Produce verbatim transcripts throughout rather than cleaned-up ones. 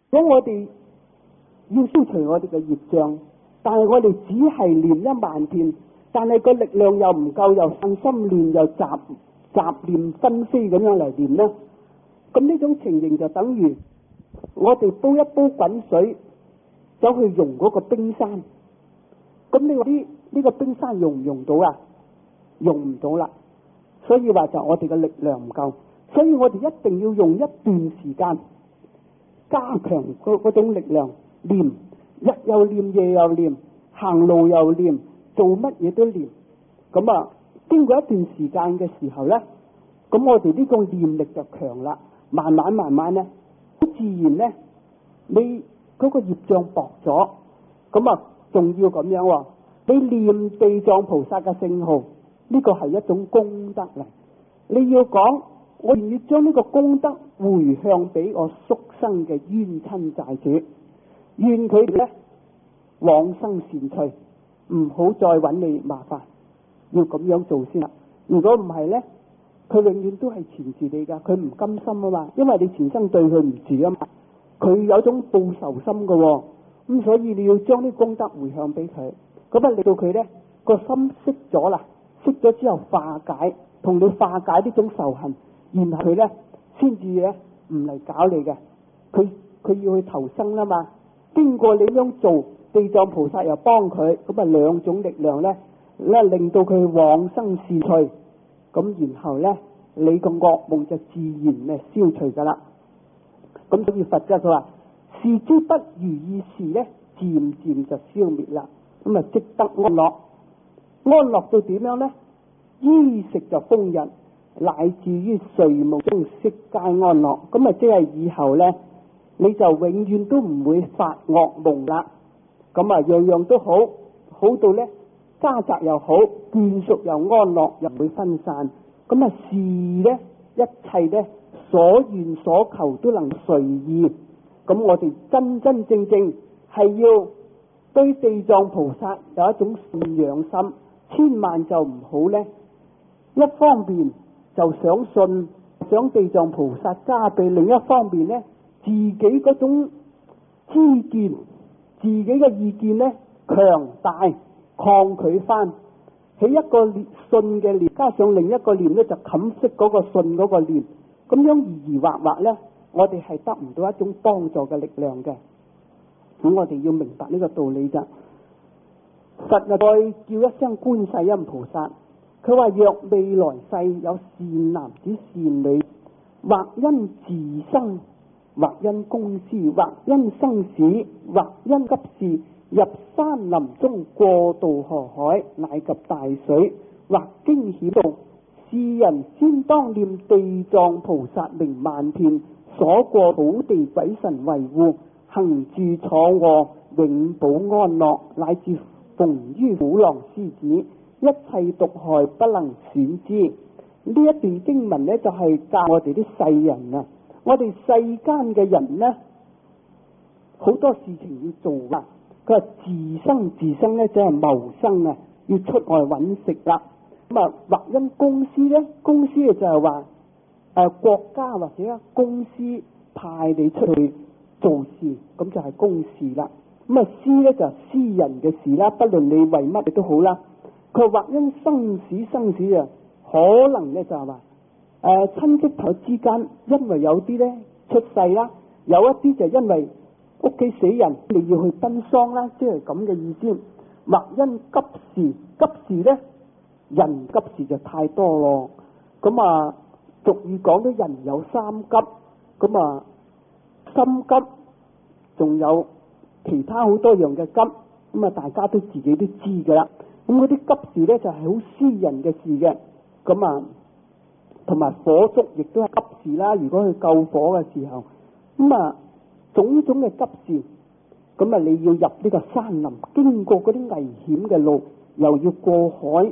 如果我哋要消除我哋嘅業障，但係我哋只係念一萬遍，但係個力量又唔夠，又散心亂，又雜雜念紛飛咁樣嚟念咧，咁呢種情形就等於我哋煲一煲滾水走去溶嗰個冰山，咁你話呢呢個冰山溶唔溶到啊？溶唔到啦。所以話就我哋嘅力量唔夠，所以我哋一定要用一段時間加強嗰嗰種力量，念日又念夜又念，行路又念，做乜嘢都念。咁啊經過一段時間嘅時候咧，咁我哋呢個念力就強啦，慢慢慢慢咧，好自然咧，你嗰個業障薄咗，咁啊仲要咁樣喎，你念地藏菩薩嘅聖號，呢個係一種功德嚟。你要講，我願意將呢個功德回向俾我宿生嘅冤親債主，願佢哋咧往生善趣，唔好再揾你麻煩，要咁樣做先啦。如果唔係咧，佢永遠都係纏住你噶，佢唔甘心啊嘛，因為你前生對佢唔住啊嘛，佢有種報仇心噶、哦，咁所以你要將啲功德回向俾佢，咁啊令到佢咧個心息咗啦，息咗之後化解，同你化解呢種仇恨，然後佢咧先至咧唔嚟搞你嘅，佢佢要去投生啦嘛，經過你咁樣做，地藏菩薩又幫佢，咁啊兩種力量咧咧令到佢往生善趣，咁然後咧你個惡夢就自然咧消除噶啦。咁所以佛家佢話事之不如意事咧漸漸就消滅啦，咁啊即得安樂，安樂到點樣咧？衣食就豐溢，乃至於睡夢中悉皆安樂，咁啊即係以後咧你就永遠都唔會發惡夢啦。咁啊樣樣都好，好到咧家宅又好，眷屬又安樂，又唔會分散。咁啊事咧一切咧所願所求都能隨意。咁我哋真真正正係要對地藏菩薩有一種信仰心，千萬就唔好咧一方面就想信想地藏菩薩加被，另一方面咧自己嗰種知見，自己嘅意見咧強大抗拒翻，喺一個信嘅念加上另一個念咧就冚熄嗰個信嗰個念，咁樣疑疑惑惑咧，我哋係得唔到一種幫助嘅力量嘅。咁我哋要明白呢個道理咋。佛啊再叫一聲觀世音菩薩，佢話若未來世有善男子善女，或因自生，或因公私，或因生死，或因急事，入山林中過渡河海，乃及大水，或驚險道，是人先當念地藏菩薩名萬遍，所過土地鬼神維護，行住坐臥永保安樂，乃至逢於虎狼獅子，一切毒害不能損之。呢一段經文呢，就係、是、教我哋啲世人啊，我哋世間嘅人呢，好多事情要做啊。佢話自生自生呢，就係、是、謀生啊，要出外揾食啦。咁啊，或因公司呢，公司就係話誒國家或者公司派你出去做事，咁就係公事啦。咁啊，私咧就係私人嘅事啦，不論你為乜嘢都好啦。佢話或因生死，生死啊，可能咧就係話誒親戚朋友之間，因為有啲咧出世啦，有一啲就因為屋企死人，你要去奔喪啦，即係咁嘅意思。或因急事，急事咧人急事就太多咯。咁啊，俗語講到人有三急，咁啊心急，仲有其他好多樣嘅急，咁啊大家都自己都知噶啦。咁嗰啲急事咧就係、是、好私人嘅事嘅，咁啊同埋火燭亦都係急事啦。如果去救火嘅時候，咁啊種種嘅急事，咁啊你要入呢個山林，經過嗰啲危險嘅路，又要過海。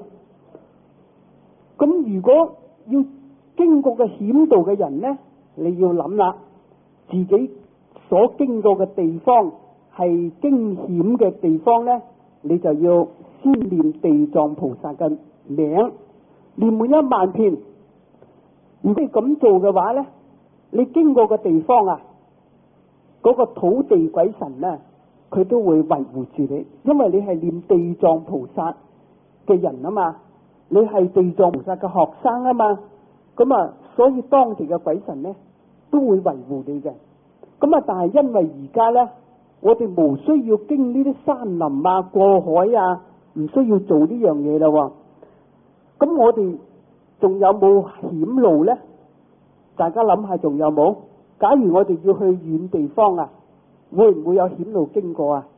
咁如果要經過嘅險道嘅人咧，你要諗啦，自己所經過嘅地方係驚險嘅地方咧，你就要先念地藏菩薩嘅名，念滿一萬遍。如果你咁做嘅話咧，你經過嘅地方啊， 嗰個土地鬼神咧，佢都會維護住你，因為你係念地藏菩薩嘅人啊嘛，你係地藏菩薩嘅學生啊嘛，咁啊，所以當地嘅鬼神咧都會維護你嘅。咁啊，但係因為而家咧，我哋無需要經呢啲山林啊、過海啊，唔需要做呢樣嘢啦喎。咁我哋仲有冇險路咧？大家諗下，仲有冇？假如我哋要去遠地方啊，會唔會有險路經過啊？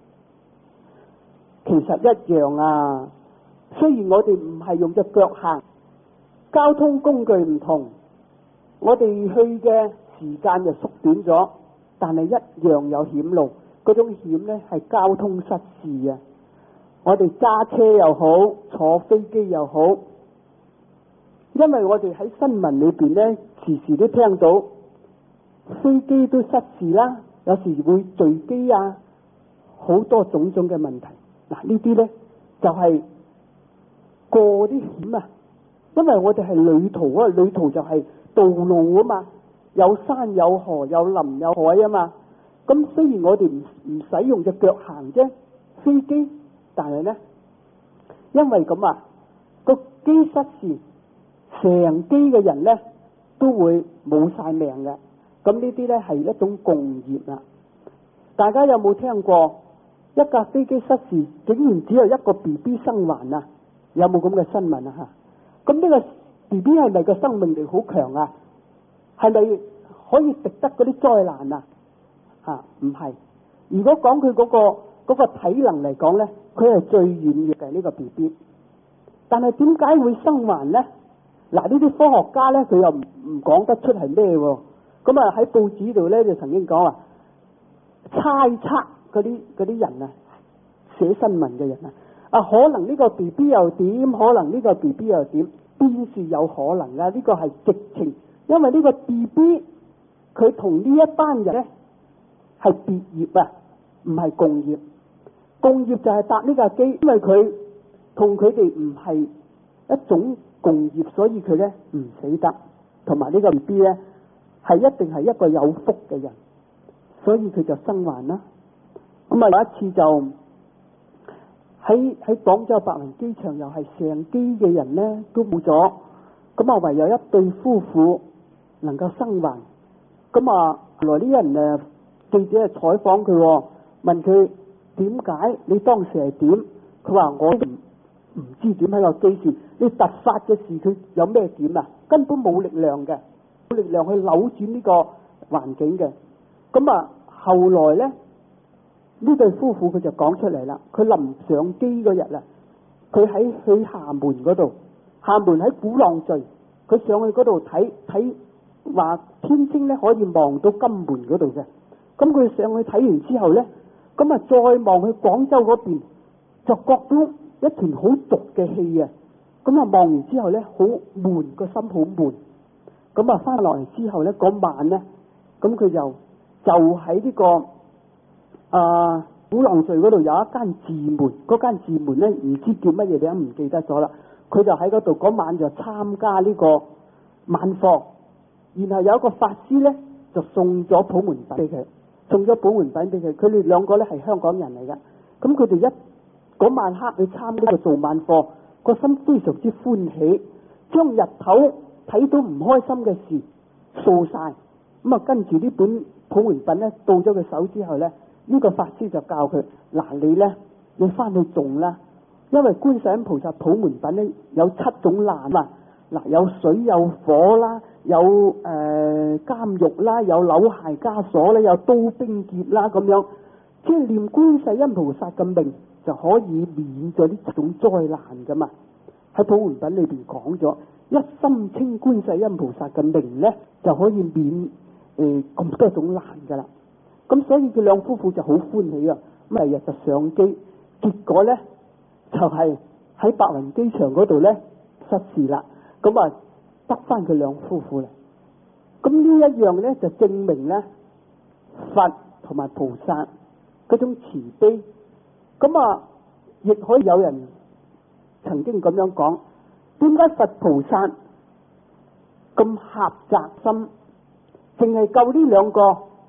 其實一樣啊。雖然我哋唔係用隻腳行，交通工具唔同，我哋去嘅時間就縮短咗，但係一樣有險路。嗰種險呢係交通失事啊！我哋揸車又好，坐飛機又好，因為我哋喺新聞裏邊呢，時時都聽到飛機都失事啦，有時會墜機啊，好多種種嘅問題。嗱，呢啲呢就係、是、過啲險啊，因為我哋係旅途啊，旅途就係道路啊嘛，有山有河有林有海啊嘛。咁雖然我哋唔唔使用隻腳行啫，飛機，但係呢，因為咁啊，個機失事，成機嘅人呢都會冇晒命嘅。咁呢啲呢係一種共業啦。大家有冇聽過一架飛機失事，竟然只有一個 B B 生還啊？有冇咁嘅新聞啊？吓，咁呢個 B B 係咪個生命力好強啊？係咪可以敵得嗰啲災難啊？吓，唔係。如果講佢嗰個嗰個體能嚟講咧，佢係最軟弱嘅呢個 B B。但係點解會生還咧？嗱，呢啲科學家咧，佢又唔唔講得出係咩喎？咁啊喺報紙度咧就曾經講啊，猜測嗰啲嗰啲人啊，寫新聞嘅人啊，啊可能呢個 B B 又點，可能呢個 B B 又點，邊是有可能啊？呢個係直情，因為呢個 B B 佢同呢一班人咧係別業啊，唔係共業。共業就係搭呢架機，因為佢同佢哋唔係一種共業，所以佢咧唔死得。同埋呢個 B B 咧係一定係一個有福嘅人，所以佢就生還啦。咁啊有一次就喺喺廣州白雲機場，又係成機嘅人咧都冇咗，咁啊唯有一對夫婦能夠生還。咁啊來啲人誒記者係採訪佢，問佢點解你當時係點？佢話我唔唔知點，喺個機時，你突發嘅事佢有咩點啊？根本冇力量嘅，冇力量去扭轉呢個環境嘅。咁啊後來咧呢對夫婦佢就講出嚟啦，佢臨上機嗰日啦，佢喺去廈門嗰度，廈門喺鼓浪嶼，佢上去嗰度睇睇，話天星咧可以望到金門嗰度嘅。咁佢上去睇完之後咧，咁啊再望去廣州嗰邊，就覺到一團好毒嘅氣啊！咁啊望完之後咧，好悶，個心好悶。咁啊翻落嚟之後咧，嗰晚咧，咁佢就就喺呢、這個啊鼓浪嶼嗰度有一間寺門，嗰間寺門咧唔知叫乜嘢，你都唔記得咗啦。佢就喺嗰度嗰晚就參加呢個晚課，然後有一個法師咧就送咗普門品俾佢。送咗保門品俾佢，佢哋兩個咧係香港人嚟嘅。咁佢哋一嗰晚黑去參呢個做晚課，個心非常之歡喜，將日頭睇到唔開心嘅事掃晒。咁啊跟住呢本普門品咧到咗佢手之後咧，呢、這個法師就教佢：嗱，你咧你翻去種啦，因為觀世音菩薩普門品咧有七種難啊，嗱有水有火啦。有誒、呃、監獄啦，有扭械枷鎖啦，有刀兵劫啦，咁樣即係念觀世音菩薩嘅名就可以免咗呢種災難噶嘛。喺普門品裏邊講咗，一心稱觀世音菩薩嘅名咧就可以免誒咁、呃、多種難噶啦。咁所以佢兩夫婦就好歡喜啊，咁日日就上機，結果咧就係、是、喺白雲機場嗰度咧失事啦。咁啊得翻佢兩夫婦啦，咁呢一樣咧就證明咧佛同埋菩薩嗰種慈悲，咁啊亦可以有人曾經咁樣講，點解佛菩薩咁狹窄心，淨係救呢兩個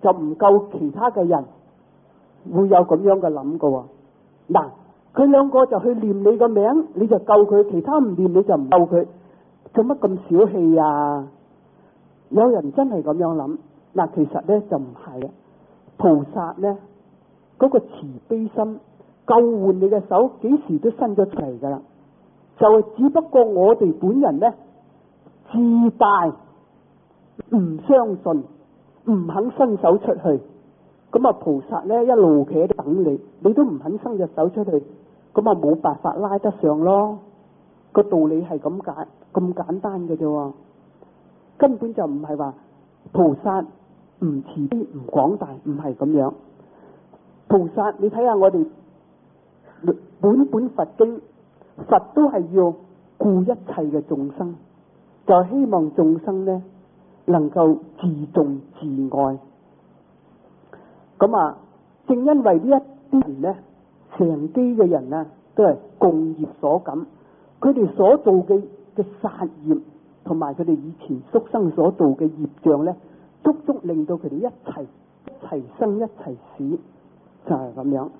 就唔夠其他嘅人會有咁樣嘅諗㗎喎。嗱，佢兩個就去念你個名，你就救佢；其他唔念你就唔救佢，做乜咁小氣啊？有人真係咁樣諗。嗱，其實咧就唔係啊。菩薩咧嗰個慈悲心救援你嘅手，幾時都伸咗出嚟噶啦。就係只不過我哋本人咧自大，唔相信，唔肯伸手出去。咁啊，菩薩咧一路企喺度等你，你都唔肯伸隻手出去，咁啊冇辦法拉得上咯。個道理係咁解，咁簡單嘅啫，根本就唔係話菩薩唔慈悲唔廣大，唔係咁樣。菩薩，你睇下我哋本本佛經，佛都係要顧一切嘅眾生，就係希望眾生呢能夠自重自愛。咁啊，正因為呢一啲人呢，成機嘅人啊，都係共業所感，佢哋所做嘅嘅殺業，同埋佢哋以前宿生所做嘅業障呢，足足令到佢哋一齊一齊生一齊死，就係咁樣。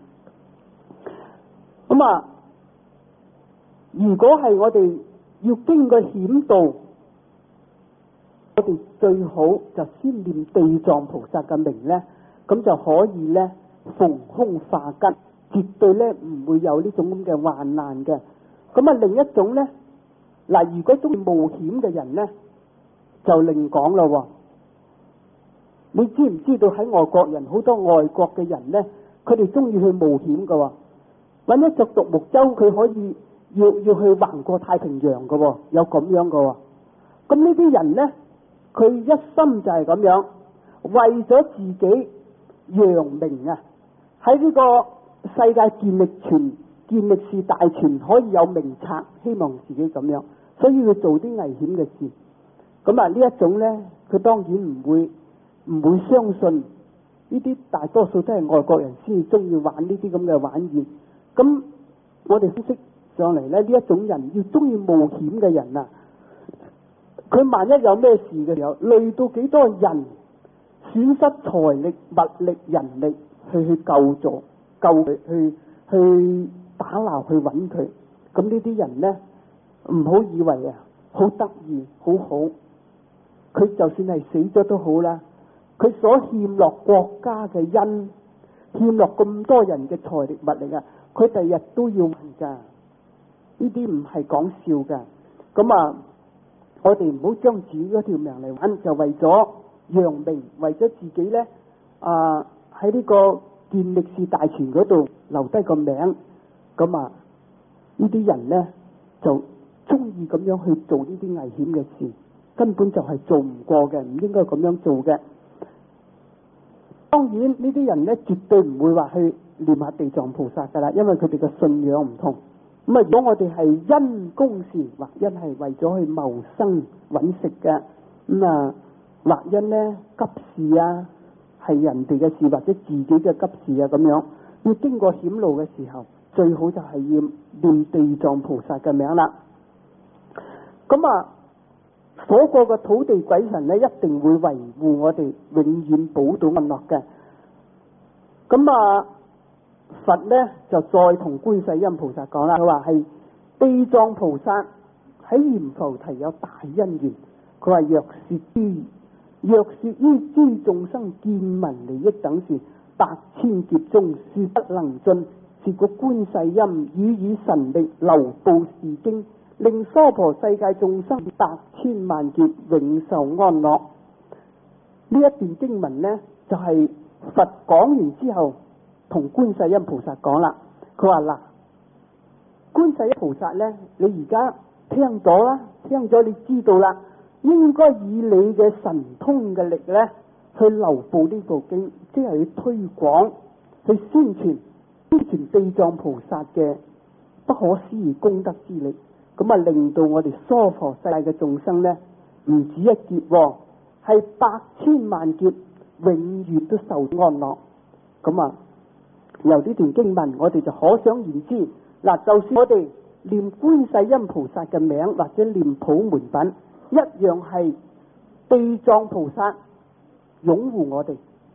咁啊，如果係我哋要經過險道，我哋最好就先念地藏菩薩嘅名呢，咁就可以呢逢凶化吉，絕對呢唔會有呢種咁嘅患難嘅。咁啊，另一種呢，嗱，如果中意冒險嘅人呢，就另講啦。你知唔知道喺外國人好多外國嘅人呢，佢哋中意去冒險噶，搵一隻獨木舟，佢可以要要去橫過太平洋噶，有咁樣噶。咁呢啲人呢，佢一心就係咁樣，為咗自己揚名啊，喺呢個世界健力全健力士大全可以有名冊，希望自己咁樣，所以佢做啲危險嘅事。咁啊，呢一種呢，佢當然唔會唔會相信呢啲，大多數都係外國人先至中意玩呢啲咁嘅玩意。咁我哋分析上嚟呢，呢一種人要中意冒險嘅人啊，佢萬一有咩事嘅時候，累到幾多人損失財力、物力、人力去去救助、救佢、去去打撈、去揾佢。咁呢啲人呢，唔好以為啊好得意、好好，佢就算係死咗都好啦。佢所欠落國家嘅恩，欠落咁多人嘅財力物力啊，佢第日都要還噶。呢啲唔係講笑噶。咁啊，我哋唔好將自己嗰條命嚟玩，就為咗揚名，為咗自己呢啊喺呢個健力士大全嗰度留低個名。咁啊，呢啲人呢就中意咁樣去做呢啲危險嘅事，根本就係做唔過嘅，唔應該咁樣做嘅。當然呢啲人咧絕對唔會話去念下地藏菩薩噶啦，因為佢哋嘅信仰唔同。咁啊，如果我哋係因公事，或因係為咗去謀生揾食嘅，咁啊，或因呢急事啊，係人哋嘅事或者自己嘅急事啊咁樣，要經過險路嘅時候，最好就係要念地藏菩薩嘅名啦。咁啊，所過嘅土地鬼神咧，一定會維護我哋，永遠保到安樂嘅。咁啊，佛咧就再同觀世音菩薩講啦，佢話係地藏菩薩喺閻浮提有大因緣，佢話若說於若說於諸眾生見聞利益等事，百千劫中說不能盡，是故觀世音予以神力流布是經，令娑婆世界眾生百千萬劫永受安樂。呢一段經文呢，就係、是、佛講完之後同觀世音菩薩講啦。佢話嗱，觀世音菩薩呢，你而家聽咗啦，聽咗你知道啦，應該以你嘅神通嘅力呢，去流布呢部經，即係去推廣、去宣傳、宣傳地藏菩薩嘅不可思議功德之力。咁啊，令到我哋娑婆世界嘅眾生呢，唔止一劫，係百千萬劫，永遠都受安樂。咁啊，由呢段經文，我哋就可想而知。嗱，就算我哋念觀世音菩薩嘅名，或者念普門品，一樣係地藏菩薩擁護我哋，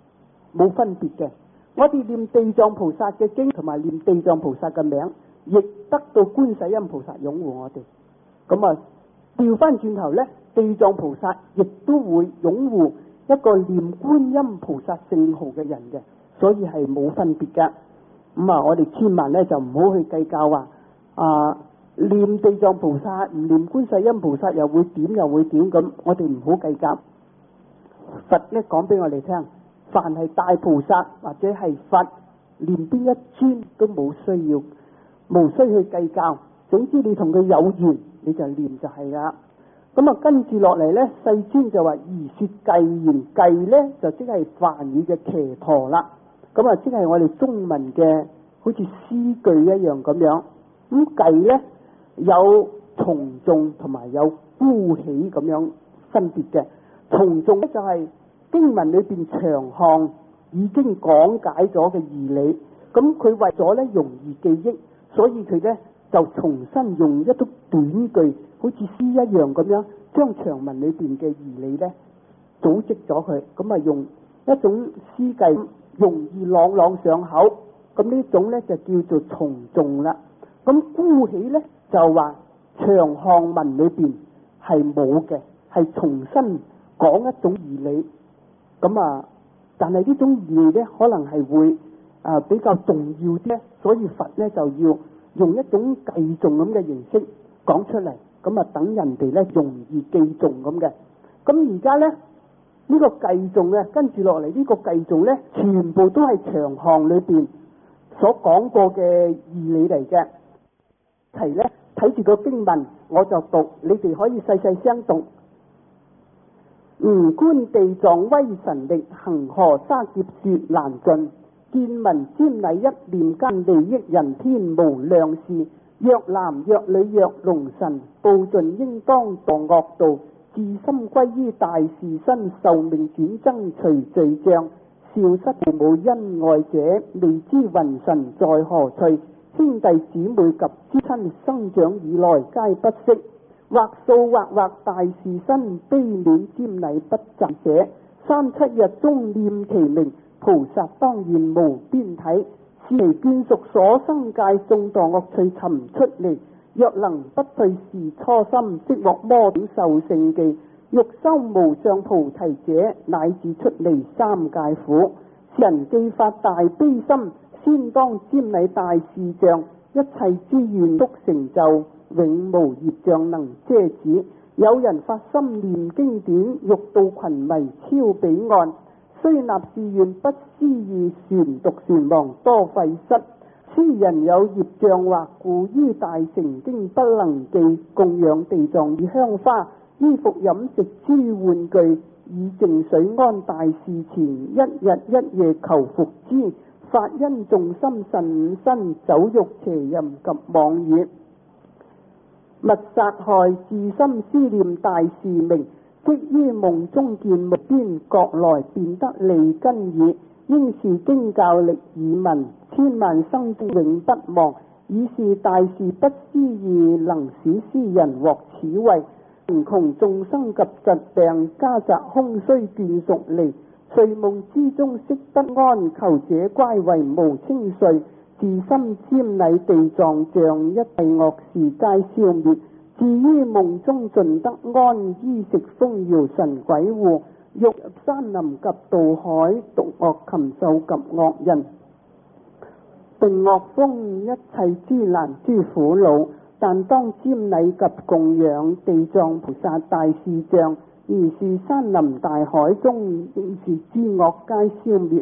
冇分別嘅。我哋念地藏菩薩嘅經同埋念地藏菩薩嘅名，亦得到觀世音菩薩擁護我哋。咁啊，調翻轉頭呢，地藏菩薩亦都會擁護一個念觀音菩薩聖號嘅人嘅，所以係冇分別噶。咁啊，我哋千萬咧就唔好去計較話啊，念地藏菩薩唔念觀世音菩薩又會點又會點咁，我哋唔好計較。佛咧講俾我哋聽，凡係大菩薩或者係佛，念邊一尊都冇需要，無需去計較。總之你同佢有緣，你就念就係啦。咁啊，跟住落嚟咧，世尊就話宜說偈言，偈咧就即係梵語嘅騎陀啦。咁啊，即係我哋中文嘅好似詩句一樣咁樣。咁偈咧有從眾同埋有孤起咁樣分別嘅。從眾咧就係經文裏邊長項已經講解咗嘅義理，咁佢為咗咧容易記憶，所以佢咧就重新用一啲短句，好似詩一樣咁樣，將長文裏邊嘅義理咧組織咗佢，咁啊用一種詩偈容易朗朗上口，咁呢種咧就叫做從眾啦。咁孤起咧就話長項文裏邊係冇嘅，係重新講一種義理。咁啊，但係呢種義理咧可能係會啊比較重要啲，所以佛咧就要用一種偈頌咁嘅形式講出嚟，咁啊等人哋咧容易記誦咁嘅。咁而家咧呢個偈頌咧跟住落嚟呢個偈頌咧，全部都係長項裏邊所講過嘅義理嚟嘅。係咧睇住個經文我就讀，你哋可以細細聲讀。吾觀地藏威神力，恒河沙劫說難盡。見聞瞻禮一念間，利益人天無量事。若男若女若龍神，報盡應當墮惡道。自心歸於大士身，壽命轉增隨罪障。少失父母恩愛者，未知雲神在何處？兄弟姊妹及知親，生長以來皆不識。或數或或大士身，悲戀瞻禮不習者。三七日中念其名，菩薩當然無邊體。是其眷屬所生界，眾墮惡趣尋出離。若能不退是初心，即獲摩頂受勝記。欲修無上菩提者，乃至出離三界苦。是人既發大悲心，先當瞻禮大士像，一切之願得成就，永無業障能遮止。有人發心念經典，欲渡群迷超彼岸。雖立誓願不思議，船獨船亡多費失。此人有業障惑，故於大乘經不能記。供養地藏以香花，衣服飲食諸玩具，以淨水安大士前，一日一夜求復之。發因眾心慎五身，酒肉邪淫及妄語。勿殺害，自心思念大士名。即於夢中見無邊，覺來便得利根耳。應是經教力耳聞，千萬生中永不忘。以是大士不思議，能使斯人獲此位。貧窮眾生及疾病，家宅空虛眷屬離。睡夢之中悉不安，求者乖為無清睡。自心瞻禮地藏像，一切惡事皆消滅。至於夢中盡得安，衣食豐饒神鬼護。欲入山林及渡海，毒惡禽獸及惡人，並惡風一切諸難諸苦惱。但當瞻禮及供養地藏菩薩大士像，如是山林大海中，應是諸惡皆消滅。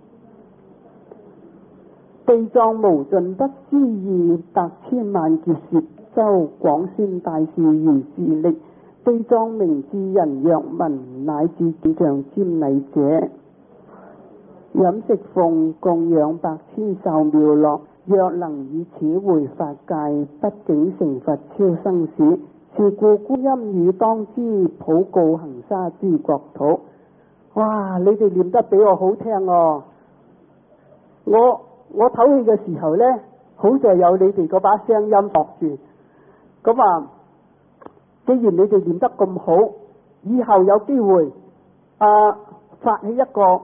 地藏無盡不思議，百千萬劫說周廣宣大士如是力。地藏名智人若聞，乃至地藏瞻禮者，飲食奉供養百千壽妙樂。若能以此回法界，不竟成佛超生死。是故觀音語當知，普告行沙諸國土。哇！你哋念得比我好聽哦！我我唞氣嘅時候呢，好在有你哋嗰把聲音駁住。咁啊，既然你哋念得咁好，以後有機會啊發起一個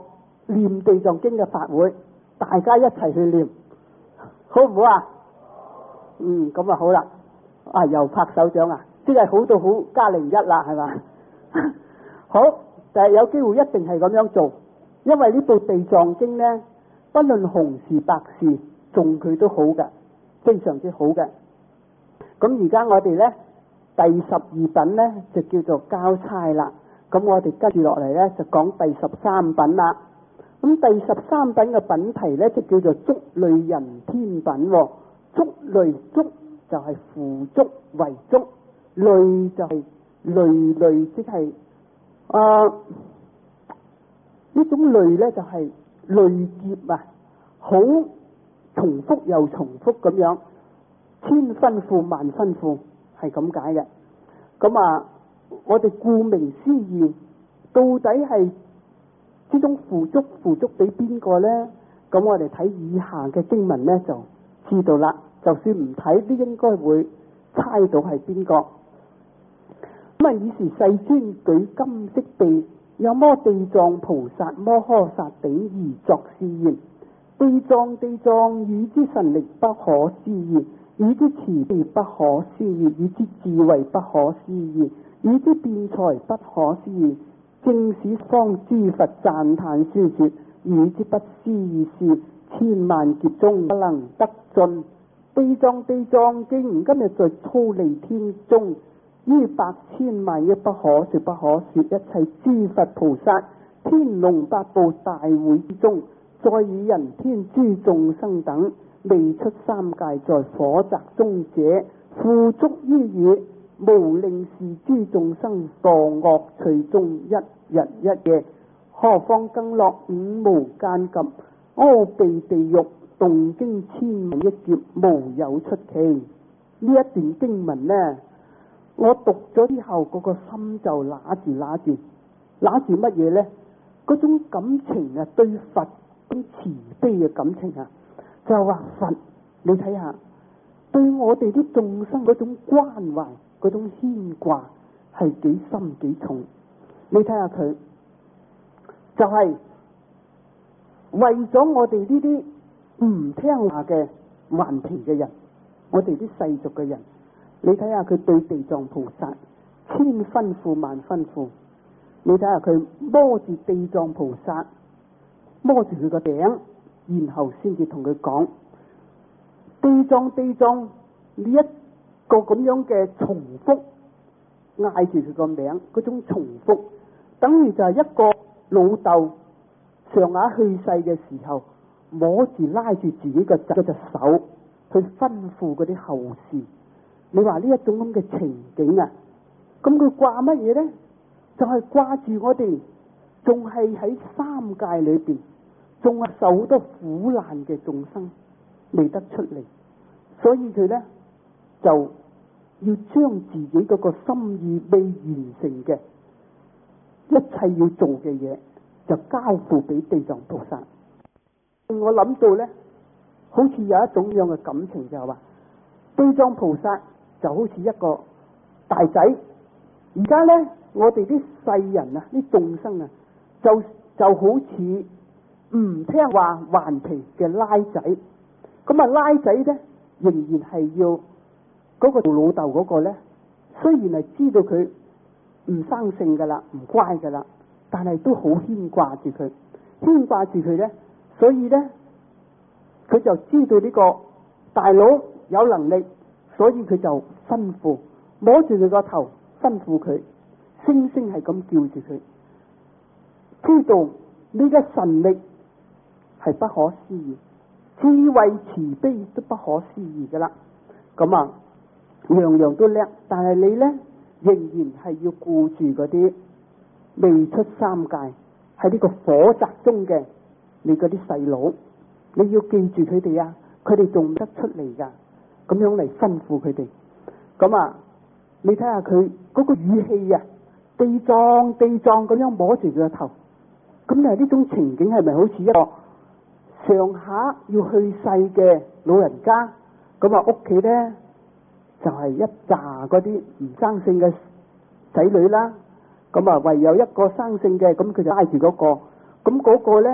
念地藏經嘅法會，大家一齊去念，好唔好啊？嗯，咁啊好啦，啊又拍手掌啊，即係好到好加零一啦，係嘛？好，但係有機會一定係咁樣做，因為呢部地藏經呢，不論紅事白事，誦佢都好嘅，非常之好嘅。咁而家我哋呢，第十二品呢，就叫做交差啦。咁我哋跟住落嚟呢，就講第十三品啦。咁第十三品嘅品題呢，就叫做足類人天品。足類，足就係付足為足，類就係累累，即係啊呢種類呢，就係累劫啊，好重複又重複咁樣，千分付萬分付，係咁解嘅。咁啊，我哋顧名思義，到底係呢種付足付足俾邊個呢？咁我哋睇以下嘅經文呢，就知道啦。就算唔睇，都應該會猜到係邊個。咁啊，以時世尊舉金色臂，有摩地藏菩薩摩訶薩頂而作是言：地藏地藏，汝之神力不可思議，汝之慈悲不可思議，汝之智慧不可思議，汝之辯才不可思議，正使方諸佛讚歎書說，汝之不思議事，千萬劫中不能得盡。地藏地藏經，今日在忉利天中，於百千萬億不可說不可說，一切諸佛菩薩天龍八部大會之中，再以人天諸眾生等未出三界在火宅中者，付足於汝，無令是諸眾生墮惡趣中一日一夜，何況更落五無間及阿鼻地獄，動經千萬億劫，無有出期。呢一段經文呢，我讀咗之後，嗰個心就揦住揦住揦住乜嘢呢？嗰種感情啊，對佛咁慈悲嘅感情啊，就話佛，你睇下對我哋啲眾生嗰種關懷、嗰種牽掛係幾深幾重。你睇下佢就係、是、為咗我哋呢啲唔聽話嘅頑皮嘅人，我哋啲世俗嘅人，你睇下佢對地藏菩薩千分付萬分付。你睇下佢摸住地藏菩薩，摸住佢個頂，然後先至同佢講地藏地藏，呢一個咁樣嘅重複嗌住佢個名，嗰種重複等於就係一個老豆上下去世嘅時候，摸住拉住自己個仔嗰隻手去吩咐嗰啲後事。你話呢一種咁嘅情景啊，咁佢掛乜嘢呢？就係、是、掛住我哋仲係喺三界裏邊，仲係受好多苦難嘅眾生未得出嚟，所以佢呢，就要將自己嗰個心意未完成嘅一切要做嘅嘢，就交付俾地藏菩薩。我諗到呢，好似有一種樣嘅感情，就係話地藏菩薩就好似一個大仔，而家呢，我哋啲世人啊，啲眾生啊，就就好似唔聽話頑皮嘅拉仔。咁啊拉仔呢，仍然係要嗰個做老豆嗰個呢，雖然係知道佢唔生性噶啦，唔乖噶啦，但係都好牽掛住佢，牽掛住佢呢。所以呢，佢就知道呢個大佬有能力，所以佢就吩咐摸住佢個頭，吩咐佢，聲聲係咁叫住佢，知道呢個神力係不可思議，智慧慈悲都不可思議噶啦。咁啊，樣樣都叻，但係你呢，仍然係要顧住嗰啲未出三界喺呢個火宅中嘅。你嗰啲細佬，你要記住佢哋啊！佢哋仲唔得出嚟噶，咁樣嚟吩咐佢哋。咁啊，你睇下佢嗰個語氣啊，地藏地藏咁樣摸住佢個頭，咁你係呢種情景係咪好似一個上下要去世嘅老人家？咁啊，屋企咧就係、是、一紮嗰啲唔生性嘅仔女啦。咁啊，唯有一個生性嘅，咁佢就拉住嗰個，咁嗰個咧。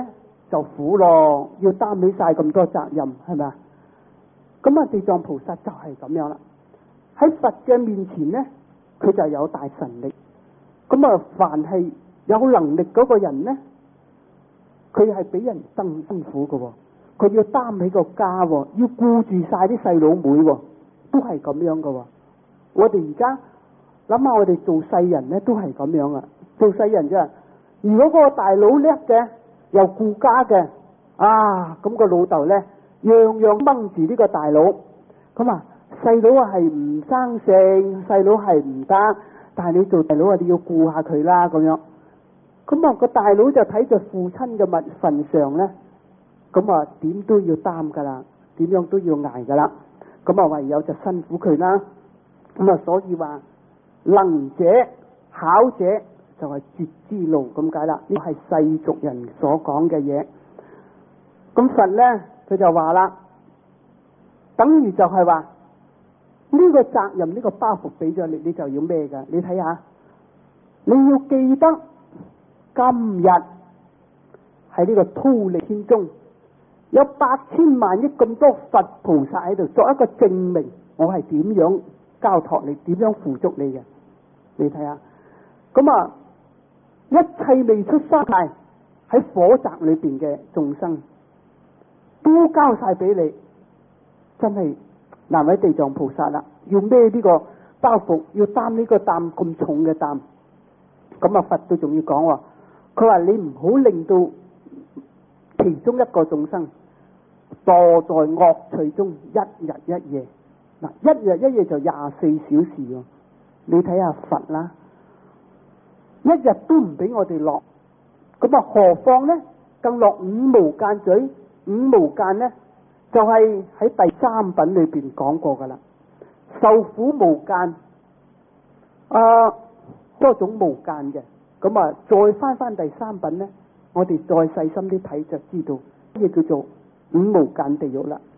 就苦咯，要擔起晒咁多責任，係咪啊？咁啊，地藏菩薩就係咁樣啦。喺佛嘅面前呢，佢就有大神力。咁啊，凡係有能力嗰個人呢，佢係比人更辛苦嘅。佢要擔起個家，要顧住晒啲細佬妹，都係咁樣嘅。我哋而家諗下，我哋做世人呢，都係咁樣啊。做世人啫，如果嗰個大佬叻嘅，又顧家嘅，啊，咁個老豆呢，樣樣掹住呢個大佬，咁啊，細佬啊係唔生性，細佬係唔得，但係你做大佬啊，你要顧下佢啦，咁樣。咁啊，個大佬就睇住父親嘅物份上呢，咁啊，點都要擔噶啦，點樣都要捱噶啦。咁啊，唯有就辛苦佢啦。咁啊，所以話能者巧者就係絕之路咁解啦。呢個係世俗人所講嘅嘢。咁佛呢，佢就話啦，等於就係話呢個責任，呢個包袱俾咗你，你就要孭噶。你睇下，你要記得今日喺呢個忉利天中有八千萬億咁多佛菩薩喺度作一個證明，我係點樣交託你，點樣付足你嘅。你睇下，咁啊，一切未出三界喺火宅裏邊嘅眾生都交晒俾你，真係難為地藏菩薩啦，要孭呢個包袱，要擔呢個擔咁重嘅擔。咁啊，佛都仲要講話，佢話你唔好令到其中一個眾生墮在惡趣中一日一夜。嗱，一日一夜就廿四小時喎。你睇下佛啦，一日都唔俾我哋落，咁啊何況呢？更落五無間罪。五無間呢，就係喺第三品裏邊講過噶啦，受苦無間，啊多種無間嘅。咁啊再翻翻第三品呢，我哋再細心啲睇就知道乜嘢叫做五無間地獄啦。